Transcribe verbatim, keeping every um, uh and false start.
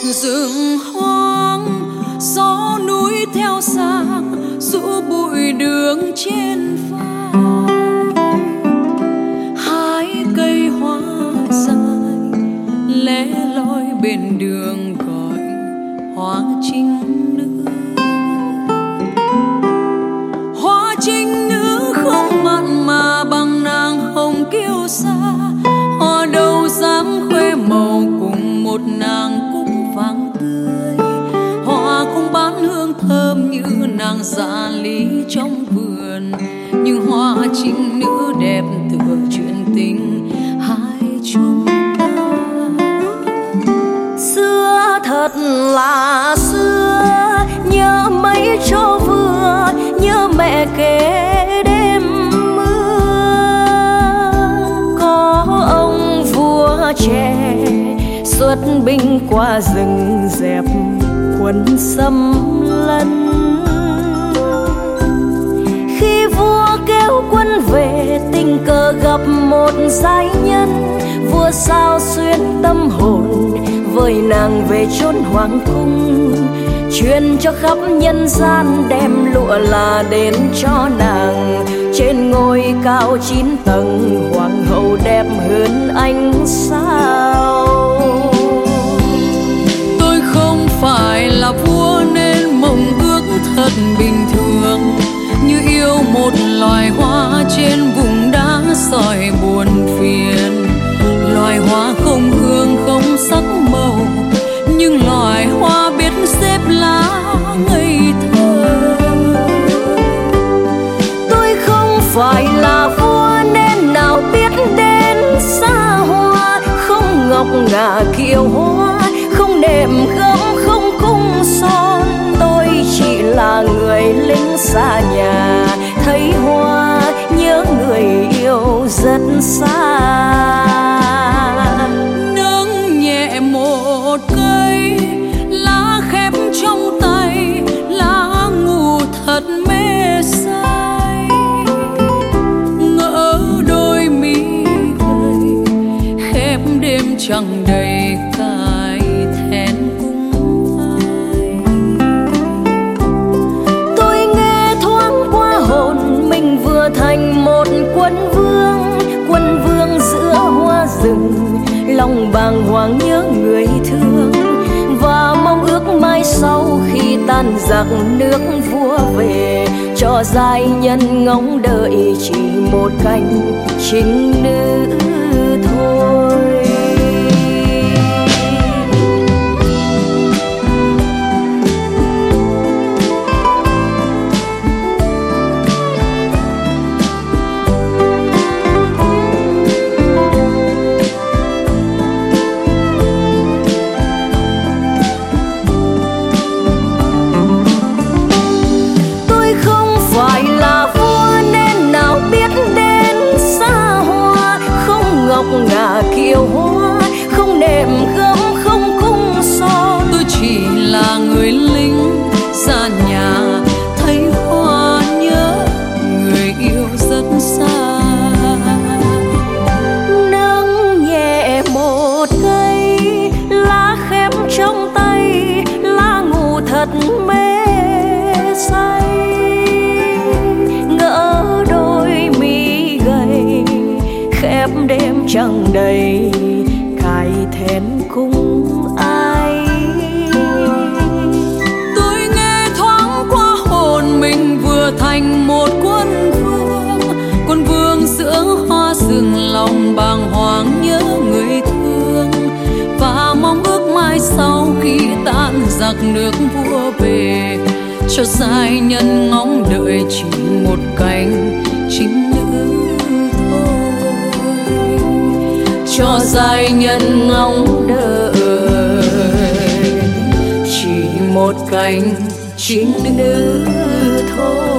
rừng hoang, gió núi theo sang rũ bụi đường trên vai. Hai cây hoa dài lẻ loi bên đường gọi hoa trinh nữ. Hoa trinh nữ không mặn mà bằng nàng hồng kiêu sa, hoa đâu dám khoe màu cùng một nàng cúc vàng tươi. Hoa không bán hương thơm như nàng dạ lý trong vườn, nhưng hoa trinh nữ đẹp tựa chuyện tình hai chúng ta. Xưa thật là xưa, nhớ mấy chỗ vừa, nhớ mẹ kể đêm mưa. Có ông vua trẻ xuất binh qua rừng dẹp quân xâm lấn. Khi vua kéo quân về tình cờ gặp một giai nhân, vua sao xuyên tâm hồn với nàng về chốn hoàng cung, truyền cho khắp nhân gian đem lụa là đến cho nàng. Trên ngôi cao chín tầng hoàng hậu đẹp hơn ánh sao. Tôi không phải là vua nên mộng ước thật bình thường, như yêu một loài hoa trên vùng đá sỏi buồn phiền. Loài hoa không hương không sắc màu, nhưng loài hoa biết xếp lá ngây thơ. Tôi không phải là vua nên nào biết đến xa hoa, không ngọc ngà kiều hoa, không nệm gấm không cung son. Tôi chỉ là người lính xa nhà, thấy hoa nhớ người yêu rất xa. Nâng nhẹ một cây lá khép trong tay, lá ngủ thật mê say. Ngỡ đôi mi gầy khép đêm chẳng đầy cài thẹn cung ai. Tôi nghe thoáng qua hồn mình vừa thành một quân vương, quân vương giữa hoa rừng, lòng bàng hoàng nhớ người thương và mong ước mai sau khi tan giặc nước vua về, cho giai nhân ngóng đợi chỉ một cánh trinh nữ thôi. Ngà kiều hoa không nệm gấm không cung son. Tôi chỉ là người lính xa nhà, thấy hoa nhớ người yêu rất xa. Nâng nhẹ một cây lá khép trong tay, lá ngủ thật mê say. Ngỡ đôi mi gầy khép đêm chẳng đầy cài thẹn cung ai. Tôi nghe thoáng qua hồn mình vừa thành một quân vương, quân vương giữa hoa rừng, lòng bàng hoàng nhớ người thương và mong ước mai sau khi tan giặc nước vua về, cho giai nhân ngóng đợi chỉ một cánh trinh nữ. Cho giai nhân ngóng đợi chỉ một cánh trinh nữ thôi.